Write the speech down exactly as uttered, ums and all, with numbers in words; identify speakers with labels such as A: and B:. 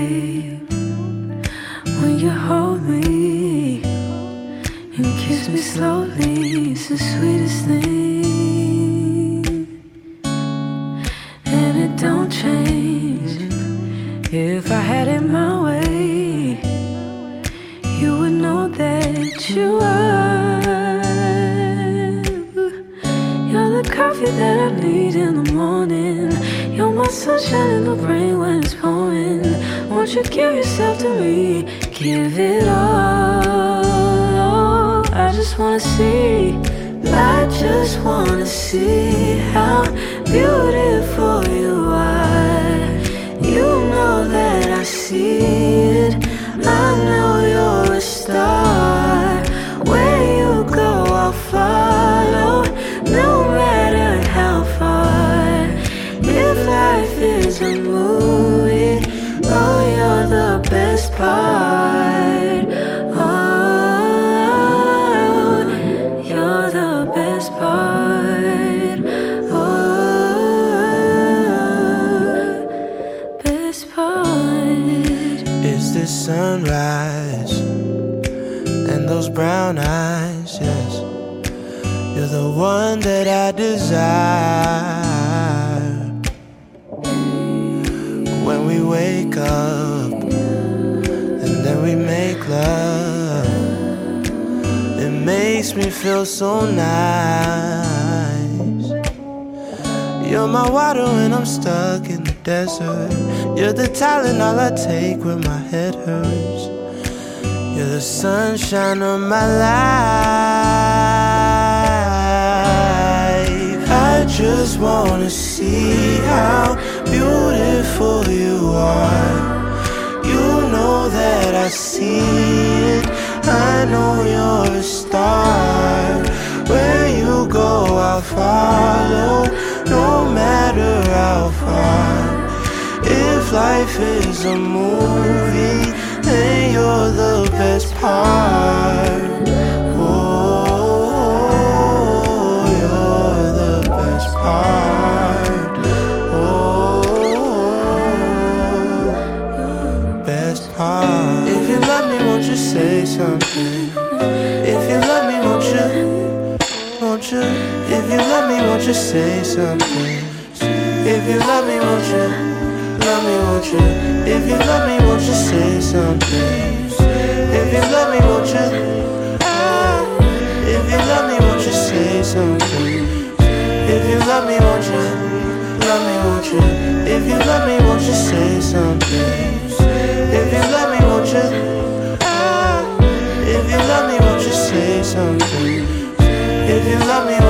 A: babe. When you hold me and kiss me slowly, it's the sweetest thing. And it don't change. If I had it my way, you would know that you are. You're the coffee that I need in the morning. You're my sunshine in the rain when it's pouring. Won't you give yourself to me? Give it all. I just wanna see. I just wanna see how beautiful you are. You know that I see it. I know you're a star. Where you go, I'll follow, no matter how far. If life is a movie, oh, you're the best part. Oh, you're the best part. Oh, best part.
B: It's the sunrise and those brown eyes, yes. You're the one that I desire. When we wake up and then we make love, it makes me feel so nice. You're my water when I'm stuck in the desert. You're the talent all I take when my head hurts. You're the sunshine of my life. I just wanna see how beautiful you are. You know that I see it. I know you're a star. Where you go, I'll follow, no matter how far. If life is a movie, then you're the best part. Oh, you're the best part. Oh, best part. If you love me, won't you say something? If you love me, won't you? Won't you? If you love me, won't you say something? If you love me, won't you? Love me, won't you? If you love me, won't you say something? If you love me, won't you? If you love me, won't you say something? If you love me, won't you? Love me, won't you? If you love me, won't you say something? If you love me, won't you? If you love me, won't you say something? If you love me,